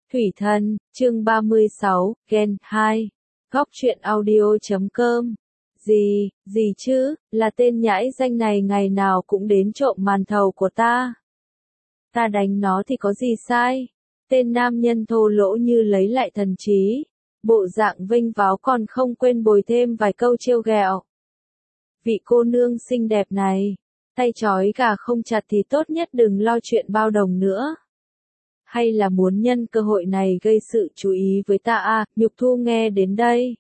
Thủy Thần, chương 36, Gen 2. Góc truyện audio.com. Gì chứ, là tên nhãi danh này ngày nào cũng đến trộm màn thầu của ta. Ta đánh nó thì có gì sai? Tên nam nhân thô lỗ như lấy lại thần trí. Bộ dạng vênh váo còn không quên bồi thêm vài câu trêu ghẹo. Vị cô nương xinh đẹp này, tay trói gà không chặt thì tốt nhất đừng lo chuyện bao đồng nữa. Hay là muốn nhân cơ hội này gây sự chú ý với ta à? Nhục Thu nghe đến đây,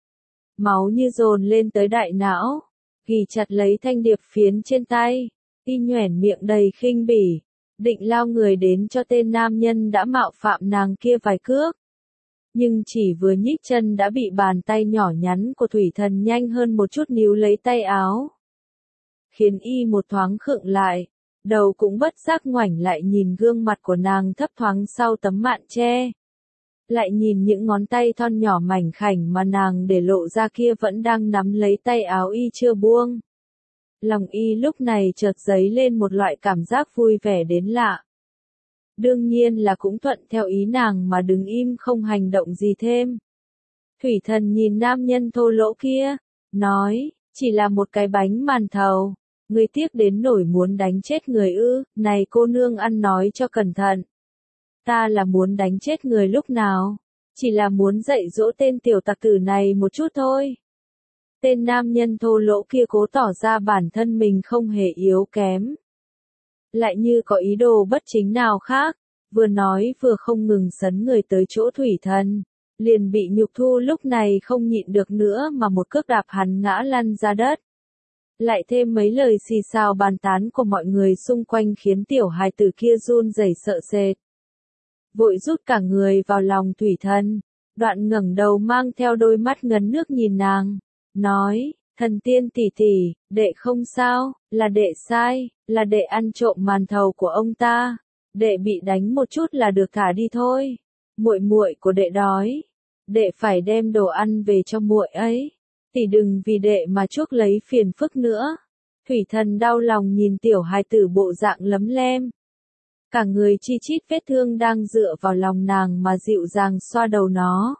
máu như dồn lên tới đại não, ghì chặt lấy thanh điệp phiến trên tay, y nhoẻn miệng đầy khinh bỉ, định lao người đến cho tên nam nhân đã mạo phạm nàng kia vài cước. Nhưng chỉ vừa nhích chân đã bị bàn tay nhỏ nhắn của Thủy Thần nhanh hơn một chút níu lấy tay áo, khiến y một thoáng khựng lại, đầu cũng bất giác ngoảnh lại nhìn gương mặt của nàng thấp thoáng sau tấm mạn che. Lại nhìn những ngón tay thon nhỏ mảnh khảnh mà nàng để lộ ra kia vẫn đang nắm lấy tay áo y chưa buông. Lòng y lúc này chợt dấy lên một loại cảm giác vui vẻ đến lạ. Đương nhiên là cũng thuận theo ý nàng mà đứng im không hành động gì thêm. Thủy Thần nhìn nam nhân thô lỗ kia, nói, chỉ là một cái bánh màn thầu, ngươi tiếc đến nổi muốn đánh chết người ư? Này cô nương ăn nói cho cẩn thận. Ta là muốn đánh chết người lúc nào? Chỉ là muốn dạy dỗ tên tiểu tặc tử này một chút thôi. Tên nam nhân thô lỗ kia cố tỏ ra bản thân mình không hề yếu kém. Lại như có ý đồ bất chính nào khác, vừa nói vừa không ngừng sấn người tới chỗ Thủy Thần, liền bị Nhục Thu lúc này không nhịn được nữa mà một cước đạp hắn ngã lăn ra đất. Lại thêm mấy lời xì xào bàn tán của mọi người xung quanh khiến tiểu hài tử kia run rẩy sợ sệt. Vội rút cả người vào lòng Thủy Thần, đoạn ngẩng đầu mang theo đôi mắt ngấn nước nhìn nàng, nói, Thần tiên tỷ tỷ, đệ không sao, là đệ sai, là đệ ăn trộm màn thầu của ông ta, đệ bị đánh một chút là được thả đi thôi. Muội muội của đệ đói, đệ phải đem đồ ăn về cho muội ấy. Tỷ đừng vì đệ mà chuốc lấy phiền phức nữa. Thủy Thần đau lòng nhìn tiểu hài tử bộ dạng lấm lem, cả người chi chít vết thương đang dựa vào lòng nàng mà dịu dàng xoa đầu nó.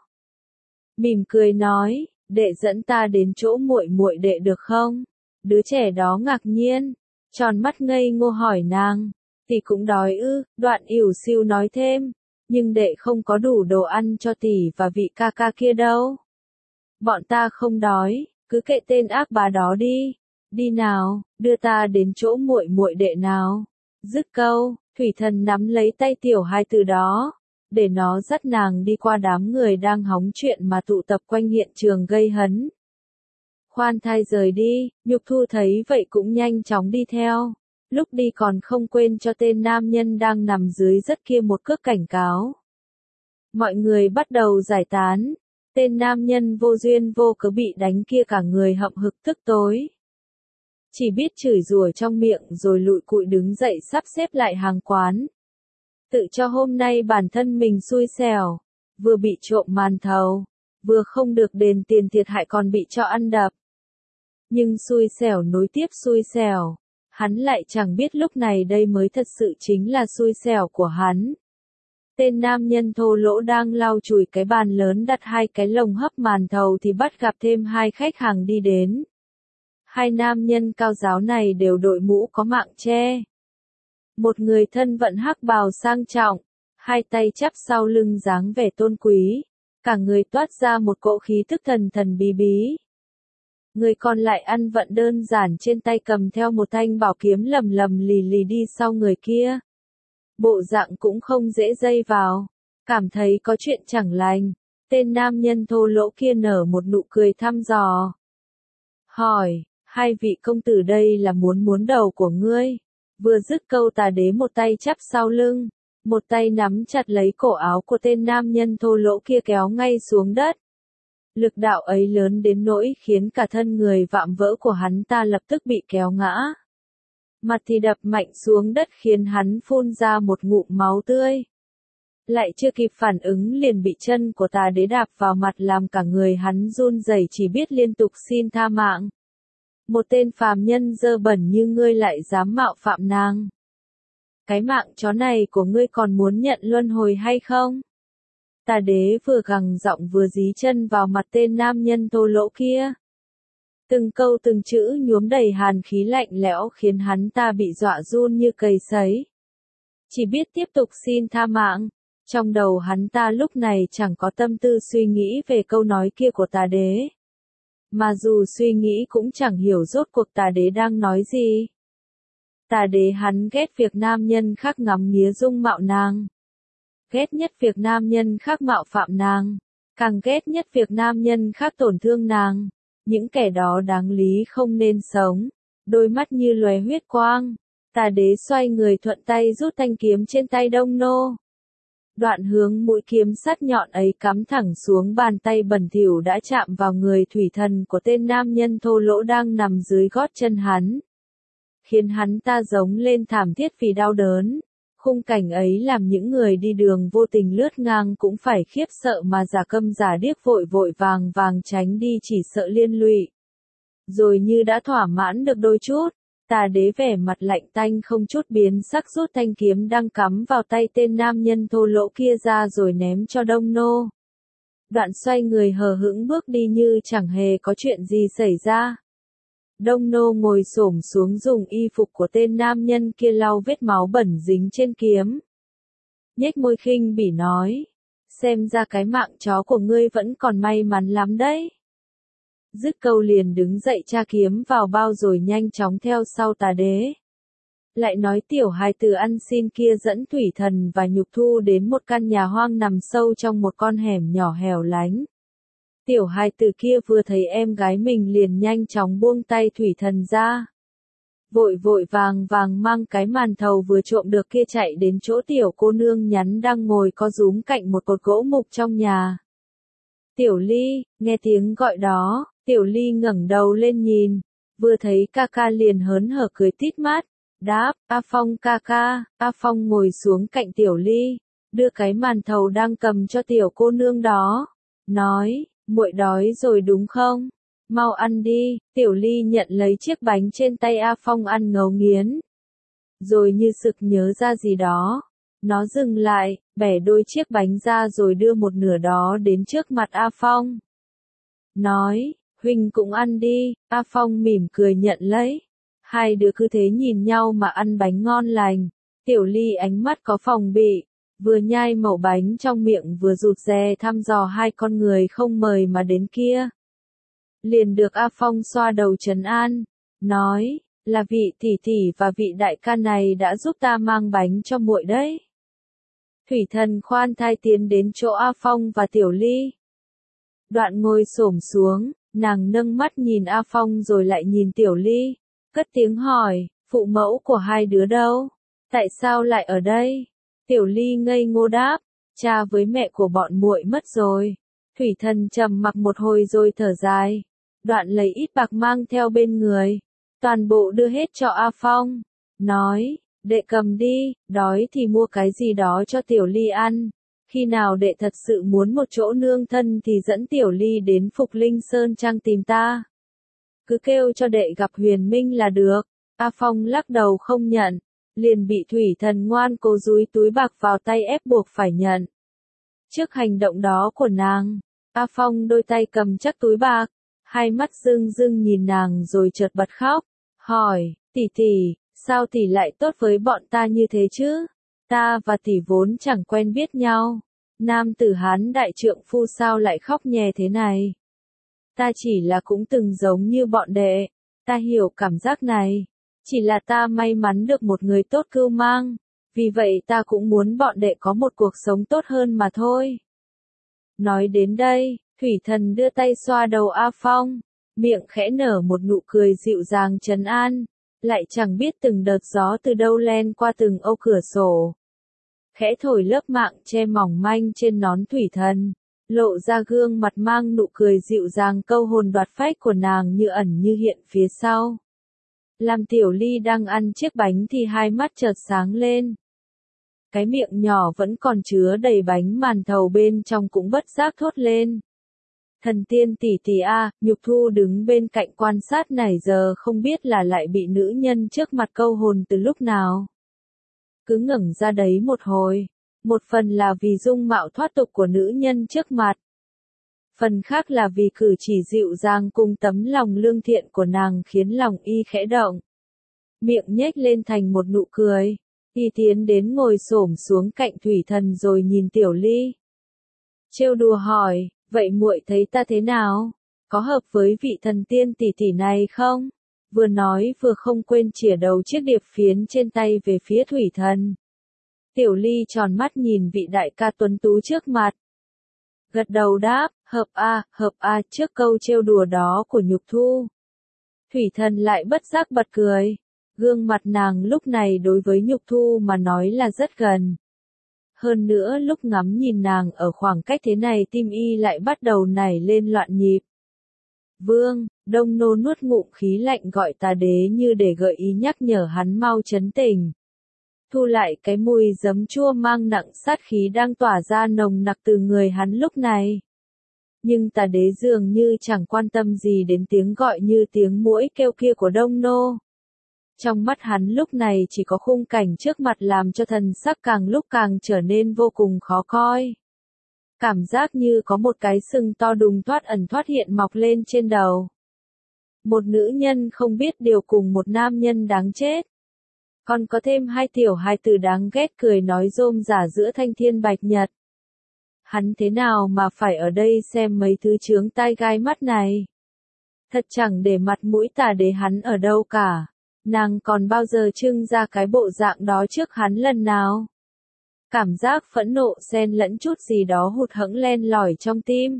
Mỉm cười nói, đệ dẫn ta đến chỗ muội muội đệ được không? Đứa trẻ đó ngạc nhiên, tròn mắt ngây ngô hỏi nàng, tỷ cũng đói ư? Đoạn ỉu xìu nói thêm, nhưng đệ không có đủ đồ ăn cho tỷ và vị ca ca kia đâu. Bọn ta không đói, cứ kệ tên ác bá đó đi. Đi nào, đưa ta đến chỗ muội muội đệ nào. Dứt câu, Thủy Thần nắm lấy tay tiểu hài tử đó, để nó dắt nàng đi qua đám người đang hóng chuyện mà tụ tập quanh hiện trường gây hấn. Khoan thai rời đi, Nhục Thu thấy vậy cũng nhanh chóng đi theo. Lúc đi còn không quên cho tên nam nhân đang nằm dưới đất kia một cước cảnh cáo. Mọi người bắt đầu giải tán. Tên nam nhân vô duyên vô cớ bị đánh kia cả người hậm hực tức tối. Chỉ biết chửi rủa trong miệng rồi lụi cụi đứng dậy sắp xếp lại hàng quán. Tự cho hôm nay bản thân mình xui xẻo, vừa bị trộm màn thầu, vừa không được đền tiền thiệt hại còn bị cho ăn đập. Nhưng xui xẻo nối tiếp xui xẻo, hắn lại chẳng biết lúc này đây mới thật sự chính là xui xẻo của hắn. Tên nam nhân thô lỗ đang lau chùi cái bàn lớn đặt hai cái lồng hấp màn thầu thì bắt gặp thêm hai khách hàng đi đến. Hai nam nhân cao ráo này đều đội mũ có mạng che. Một người thân vận hắc bào sang trọng, hai tay chắp sau lưng dáng vẻ tôn quý, cả người toát ra một cỗ khí thức thần thần bí bí. Người còn lại ăn vận đơn giản trên tay cầm theo một thanh bảo kiếm lầm lầm lì lì đi sau người kia. Bộ dạng cũng không dễ dây vào, cảm thấy có chuyện chẳng lành. Tên nam nhân thô lỗ kia nở một nụ cười thăm dò. Hỏi, hai vị công tử đây là muốn đầu của ngươi? Vừa dứt câu tà đế một tay chắp sau lưng, một tay nắm chặt lấy cổ áo của tên nam nhân thô lỗ kia kéo ngay xuống đất. Lực đạo ấy lớn đến nỗi khiến cả thân người vạm vỡ của hắn ta lập tức bị kéo ngã. Mặt thì đập mạnh xuống đất khiến hắn phun ra một ngụm máu tươi. Lại chưa kịp phản ứng liền bị chân của tà đế đạp vào mặt làm cả người hắn run rẩy chỉ biết liên tục xin tha mạng. Một tên phàm nhân dơ bẩn như ngươi lại dám mạo phạm nàng. Cái mạng chó này của ngươi còn muốn nhận luân hồi hay không? Tà đế vừa gằn giọng vừa dí chân vào mặt tên nam nhân thô lỗ kia. Từng câu từng chữ nhuốm đầy hàn khí lạnh lẽo khiến hắn ta bị dọa run như cầy sấy. Chỉ biết tiếp tục xin tha mạng. Trong đầu hắn ta lúc này chẳng có tâm tư suy nghĩ về câu nói kia của tà đế. Mà dù suy nghĩ cũng chẳng hiểu rốt cuộc tà đế đang nói gì. Tà đế hắn ghét việc nam nhân khác ngắm nghía dung mạo nàng. Ghét nhất việc nam nhân khác mạo phạm nàng. Càng ghét nhất việc nam nhân khác tổn thương nàng. Những kẻ đó đáng lý không nên sống. Đôi mắt như lóe huyết quang. Tà đế xoay người thuận tay rút thanh kiếm trên tay Đông Nô. Đoạn hướng mũi kiếm sắt nhọn ấy cắm thẳng xuống bàn tay bẩn thỉu đã chạm vào người thủy thần của tên nam nhân thô lỗ đang nằm dưới gót chân hắn. Khiến hắn ta giống lên thảm thiết vì đau đớn. Khung cảnh ấy làm những người đi đường vô tình lướt ngang cũng phải khiếp sợ mà giả câm giả điếc vội vội vàng tránh đi chỉ sợ liên lụy. Rồi như đã thỏa mãn được đôi chút, tà đế vẻ mặt lạnh tanh không chút biến sắc rút thanh kiếm đang cắm vào tay tên nam nhân thô lỗ kia ra rồi ném cho Đông Nô. Đoạn xoay người hờ hững bước đi như chẳng hề có chuyện gì xảy ra. Đông Nô ngồi xổm xuống dùng y phục của tên nam nhân kia lau vết máu bẩn dính trên kiếm. Nhếch môi khinh bỉ nói, xem ra cái mạng chó của ngươi vẫn còn may mắn lắm đấy. Dứt câu liền đứng dậy tra kiếm vào bao rồi nhanh chóng theo sau tà đế. Lại nói tiểu hài tử ăn xin kia dẫn thủy thần và nhục thu đến một căn nhà hoang nằm sâu trong một con hẻm nhỏ hẻo lánh. Tiểu hài tử kia vừa thấy em gái mình liền nhanh chóng buông tay thủy thần ra. Vội vội vàng mang cái màn thầu vừa trộm được kia chạy đến chỗ tiểu cô nương nhắn đang ngồi co rúm cạnh một cột gỗ mục trong nhà. Tiểu Ly, nghe tiếng gọi đó, Tiểu Ly ngẩng đầu lên nhìn, vừa thấy ca ca liền hớn hở cười tít mắt, đáp, A Phong ca ca. A Phong ngồi xuống cạnh Tiểu Ly, đưa cái màn thầu đang cầm cho tiểu cô nương đó, nói, muội đói rồi đúng không? Mau ăn đi. Tiểu Ly nhận lấy chiếc bánh trên tay A Phong ăn ngấu nghiến. Rồi như sực nhớ ra gì đó, nó dừng lại, bẻ đôi chiếc bánh ra rồi đưa một nửa đó đến trước mặt A Phong. Nói, huynh cũng ăn đi. A Phong mỉm cười nhận lấy. Hai đứa cứ thế nhìn nhau mà ăn bánh ngon lành. Tiểu Ly ánh mắt có phòng bị, vừa nhai mẩu bánh trong miệng vừa rụt rè thăm dò hai con người không mời mà đến kia. Liền được A Phong xoa đầu trấn an, nói, là vị tỷ tỷ và vị đại ca này đã giúp ta mang bánh cho muội đấy. Thủy thần khoan thai tiến đến chỗ A Phong và Tiểu Ly. Đoạn ngồi xổm xuống, nàng nâng mắt nhìn A Phong rồi lại nhìn Tiểu Ly, cất tiếng hỏi, phụ mẫu của hai đứa đâu? Tại sao lại ở đây? Tiểu Ly ngây ngô đáp, cha với mẹ của bọn muội mất rồi. Thủy thần trầm mặc một hồi rồi thở dài. Đoạn lấy ít bạc mang theo bên người, toàn bộ đưa hết cho A Phong, nói, đệ cầm đi, đói thì mua cái gì đó cho Tiểu Ly ăn, khi nào đệ thật sự muốn một chỗ nương thân thì dẫn Tiểu Ly đến Phục Linh Sơn Trang tìm ta. Cứ kêu cho đệ gặp Huyền Minh là được. A Phong lắc đầu không nhận, liền bị thủy thần ngoan cố dúi túi bạc vào tay ép buộc phải nhận. Trước hành động đó của nàng, A Phong đôi tay cầm chắc túi bạc, hai mắt rưng rưng nhìn nàng rồi chợt bật khóc, hỏi, tỷ tỷ, sao tỷ lại tốt với bọn ta như thế chứ? Ta và tỷ vốn chẳng quen biết nhau. Nam tử Hán đại trượng phu sao lại khóc nhè thế này? Ta chỉ là cũng từng giống như bọn đệ, ta hiểu cảm giác này. Chỉ là ta may mắn được một người tốt cưu mang, vì vậy ta cũng muốn bọn đệ có một cuộc sống tốt hơn mà thôi. Nói đến đây, thủy thần đưa tay xoa đầu A Phong, miệng khẽ nở một nụ cười dịu dàng trấn an, lại chẳng biết từng đợt gió từ đâu len qua từng ô cửa sổ. Khẽ thổi lớp mạng che mỏng manh trên nón thủy thần, lộ ra gương mặt mang nụ cười dịu dàng câu hồn đoạt phách của nàng như ẩn như hiện phía sau. Làm Tiểu Ly đang ăn chiếc bánh thì hai mắt chợt sáng lên. Cái miệng nhỏ vẫn còn chứa đầy bánh màn thầu bên trong cũng bất giác thốt lên. Thần tiên tỷ tỷ a, Nhục Thu đứng bên cạnh quan sát nãy giờ không biết là lại bị nữ nhân trước mặt câu hồn từ lúc nào. Cứ ngẩng ra đấy một hồi, Một phần là vì dung mạo thoát tục của nữ nhân trước mặt. Phần khác là vì cử chỉ dịu dàng cùng tấm lòng lương thiện của nàng khiến lòng y khẽ động. Miệng nhếch lên thành một nụ cười. Y tiến đến ngồi xổm xuống cạnh Thủy Thần rồi nhìn Tiểu Ly. Trêu đùa hỏi, vậy muội thấy ta thế nào? Có hợp với vị thần tiên tỷ tỷ này không? Vừa nói vừa không quên chĩa đầu chiếc điệp phiến trên tay về phía Thủy Thần. Tiểu Ly tròn mắt nhìn vị đại ca tuấn tú trước mặt. Gật đầu đáp, hợp a, trước câu trêu đùa đó của Nhục Thu. Thủy Thần lại bất giác bật cười. Gương mặt nàng lúc này đối với Nhục Thu mà nói là rất gần. Hơn nữa lúc ngắm nhìn nàng ở khoảng cách thế này tim y lại bắt đầu nảy lên loạn nhịp. Vương, Đông Nô nuốt ngụm khí lạnh gọi Tà Đế như để gợi ý nhắc nhở hắn mau trấn tĩnh. Thu lại cái mùi giấm chua mang nặng sát khí đang tỏa ra nồng nặc từ người hắn lúc này. Nhưng Tà Đế dường như chẳng quan tâm gì đến tiếng gọi như tiếng muỗi kêu kia của Đông Nô. Trong mắt hắn lúc này chỉ có khung cảnh trước mặt làm cho thần sắc càng lúc càng trở nên vô cùng khó coi. Cảm giác như có một cái sừng to đùng thoát ẩn thoát hiện mọc lên trên đầu. Một nữ nhân không biết điều cùng một nam nhân đáng chết. Còn có thêm hai tiểu hài tử đáng ghét cười nói rôm rả giữa thanh thiên bạch nhật. Hắn thế nào mà phải ở đây xem mấy thứ chướng tai gai mắt này? Thật chẳng để mặt mũi Tà Đế hắn ở đâu cả. Nàng còn bao giờ trưng ra cái bộ dạng đó trước hắn lần nào? Cảm giác phẫn nộ xen lẫn chút gì đó hụt hẫng len lỏi trong tim.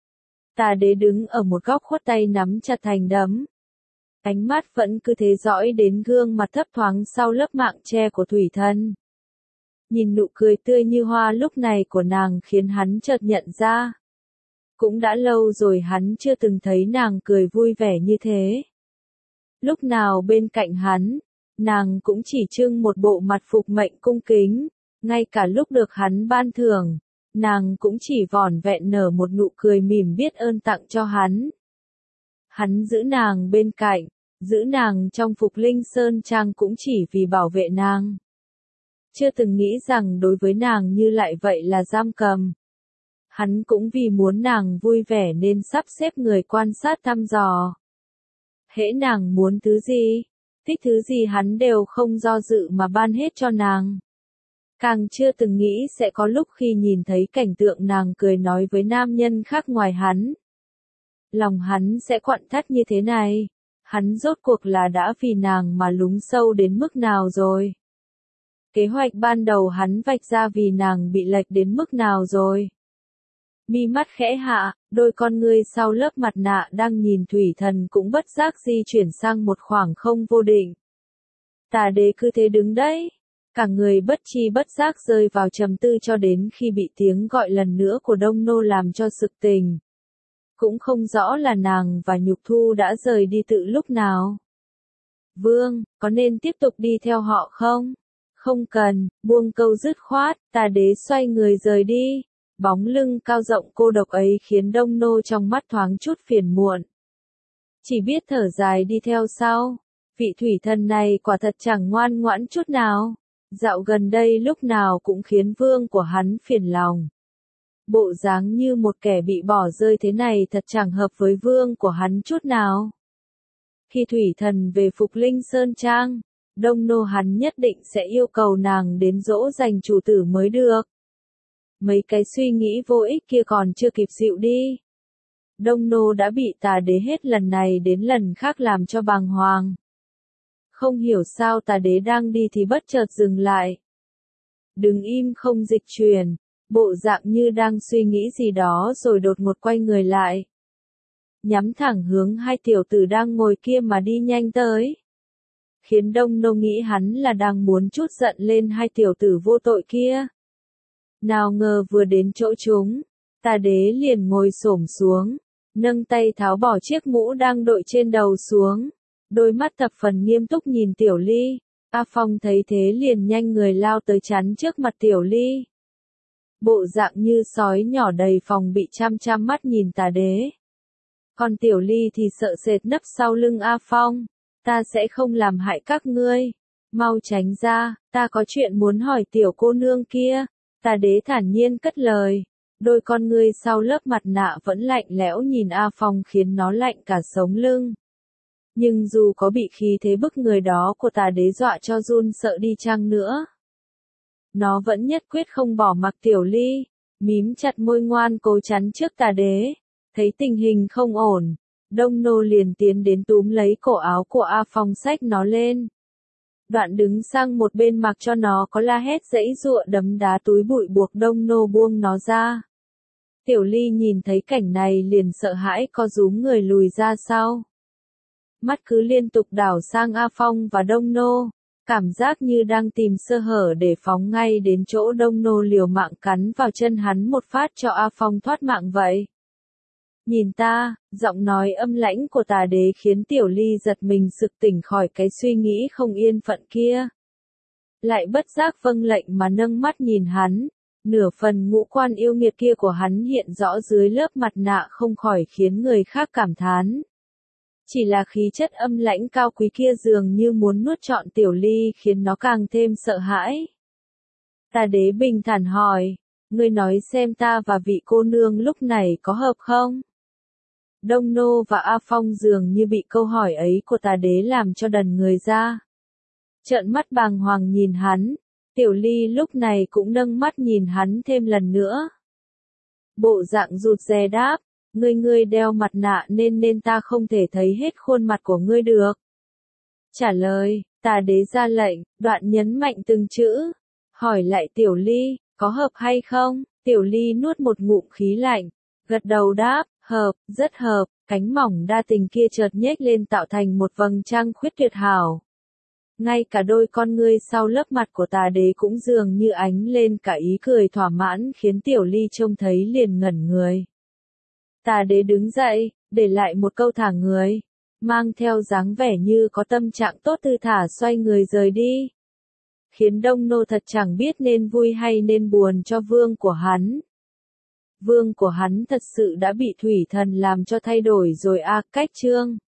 Tà Đế đứng ở một góc khuất tay nắm chặt thành đấm. Ánh mắt vẫn cứ thế dõi đến gương mặt thấp thoáng sau lớp mạng che của Thủy Thần. Nhìn nụ cười tươi như hoa lúc này của nàng khiến hắn chợt nhận ra. Cũng đã lâu rồi hắn chưa từng thấy nàng cười vui vẻ như thế. Lúc nào bên cạnh hắn, nàng cũng chỉ trưng một bộ mặt phục mệnh cung kính, ngay cả lúc được hắn ban thưởng, nàng cũng chỉ vỏn vẹn nở một nụ cười mỉm biết ơn tặng cho hắn. Hắn giữ nàng bên cạnh, giữ nàng trong Phục Linh Sơn Trang cũng chỉ vì bảo vệ nàng. Chưa từng nghĩ rằng đối với nàng như lại vậy là giam cầm. Hắn cũng vì muốn nàng vui vẻ nên sắp xếp người quan sát thăm dò. Hễ nàng muốn thứ gì, thích thứ gì hắn đều không do dự mà ban hết cho nàng. Càng chưa từng nghĩ sẽ có lúc khi nhìn thấy cảnh tượng nàng cười nói với nam nhân khác ngoài hắn. Lòng hắn sẽ quặn thắt như thế này. Hắn rốt cuộc là đã vì nàng mà lún sâu đến mức nào rồi? Kế hoạch ban đầu hắn vạch ra vì nàng bị lệch đến mức nào rồi? Mi mắt khẽ hạ, đôi con ngươi sau lớp mặt nạ đang nhìn Thủy Thần cũng bất giác di chuyển sang một khoảng không vô định. Tà Đế cứ thế đứng đấy, cả người bất chi bất giác rơi vào trầm tư cho đến khi bị tiếng gọi lần nữa của Đông Nô làm cho sực tỉnh. Cũng không rõ là nàng và Nhục Thu đã rời đi từ lúc nào. Vương, có nên tiếp tục đi theo họ không? Không cần, buông câu dứt khoát, Tà Đế xoay người rời đi. Bóng lưng cao rộng cô độc ấy khiến Đông Nô trong mắt thoáng chút phiền muộn. Chỉ biết thở dài đi theo sau. Vị Thủy Thần này quả thật chẳng ngoan ngoãn chút nào. Dạo gần đây lúc nào cũng khiến vương của hắn phiền lòng. Bộ dáng như một kẻ bị bỏ rơi thế này thật chẳng hợp với vương của hắn chút nào. Khi Thủy Thần về Phục Linh Sơn Trang, Đông Nô hắn nhất định sẽ yêu cầu nàng đến dỗ dành chủ tử mới được. Mấy cái suy nghĩ vô ích kia còn chưa kịp dịu đi. Đông Nô đã bị Tà Đế hết lần này đến lần khác làm cho bàng hoàng. Không hiểu sao Tà Đế đang đi thì bất chợt dừng lại. Đứng im không dịch chuyển, bộ dạng như đang suy nghĩ gì đó rồi đột ngột quay người lại. Nhắm thẳng hướng hai tiểu tử đang ngồi kia mà đi nhanh tới. Khiến Đông Nô nghĩ hắn là đang muốn trút giận lên hai tiểu tử vô tội kia. Nào ngờ vừa đến chỗ chúng, Tà Đế liền ngồi xổm xuống, nâng tay tháo bỏ chiếc mũ đang đội trên đầu xuống, đôi mắt thập phần nghiêm túc nhìn Tiểu Ly. A Phong thấy thế liền nhanh người lao tới chắn trước mặt Tiểu Ly. Bộ dạng như sói nhỏ đầy phòng bị chăm chăm mắt nhìn Tà Đế. Còn Tiểu Ly thì sợ sệt nấp sau lưng A Phong. Ta sẽ không làm hại các ngươi. Mau tránh ra, ta có chuyện muốn hỏi tiểu cô nương kia. Tà đế thản nhiên cất lời. Đôi con ngươi sau lớp mặt nạ vẫn lạnh lẽo nhìn A Phong khiến nó lạnh cả sống lưng. Nhưng dù có bị khí thế bức người đó của tà đế dọa cho run sợ đi chăng nữa, nó vẫn nhất quyết không bỏ mặc Tiểu Ly, mím chặt môi ngoan cố chắn trước tà đế. Thấy tình hình không ổn, Đông Nô liền tiến đến túm lấy cổ áo của A Phong xách nó lên. Đoạn đứng sang một bên mặc cho nó có la hét giãy giụa đấm đá túi bụi buộc Đông Nô buông nó ra. Tiểu Ly nhìn thấy cảnh này liền sợ hãi co rúm người lùi ra sau. Mắt cứ liên tục đảo sang A Phong và Đông Nô, cảm giác như đang tìm sơ hở để phóng ngay đến chỗ Đông Nô liều mạng cắn vào chân hắn một phát cho A Phong thoát mạng vậy. Nhìn ta, giọng nói âm lãnh của tà đế khiến Tiểu Ly giật mình sực tỉnh khỏi cái suy nghĩ không yên phận kia. Lại bất giác vâng lệnh mà nâng mắt nhìn hắn, nửa phần ngũ quan yêu nghiệt kia của hắn hiện rõ dưới lớp mặt nạ không khỏi khiến người khác cảm thán. Chỉ là khí chất âm lãnh cao quý kia dường như muốn nuốt trọn Tiểu Ly khiến nó càng thêm sợ hãi. Tà đế bình thản hỏi, ngươi nói xem ta và vị cô nương lúc này có hợp không? Đông Nô và A Phong dường như bị câu hỏi ấy của tà đế làm cho đần người ra. Trợn mắt bàng hoàng nhìn hắn, Tiểu Ly lúc này cũng nâng mắt nhìn hắn thêm lần nữa. Bộ dạng rụt rè đáp, ngươi đeo mặt nạ nên ta không thể thấy hết khuôn mặt của ngươi được. Trả lời, tà đế ra lệnh, đoạn nhấn mạnh từng chữ, hỏi lại Tiểu Ly, có hợp hay không? Tiểu Ly nuốt một ngụm khí lạnh, gật đầu đáp, hợp, rất hợp, cánh mỏng đa tình kia chợt nhếch lên tạo thành một vầng trăng khuyết tuyệt hảo. Ngay cả đôi con ngươi sau lớp mặt của tà đế cũng dường như ánh lên cả ý cười thỏa mãn khiến Tiểu Ly trông thấy liền ngẩn người. Tà đế đứng dậy, để lại một câu thả người, mang theo dáng vẻ như có tâm trạng tốt thư thả xoay người rời đi. Khiến Đông Nô thật chẳng biết nên vui hay nên buồn cho vương của hắn. Vương của hắn thật sự đã bị thủy thần làm cho thay đổi rồi à, cách chương.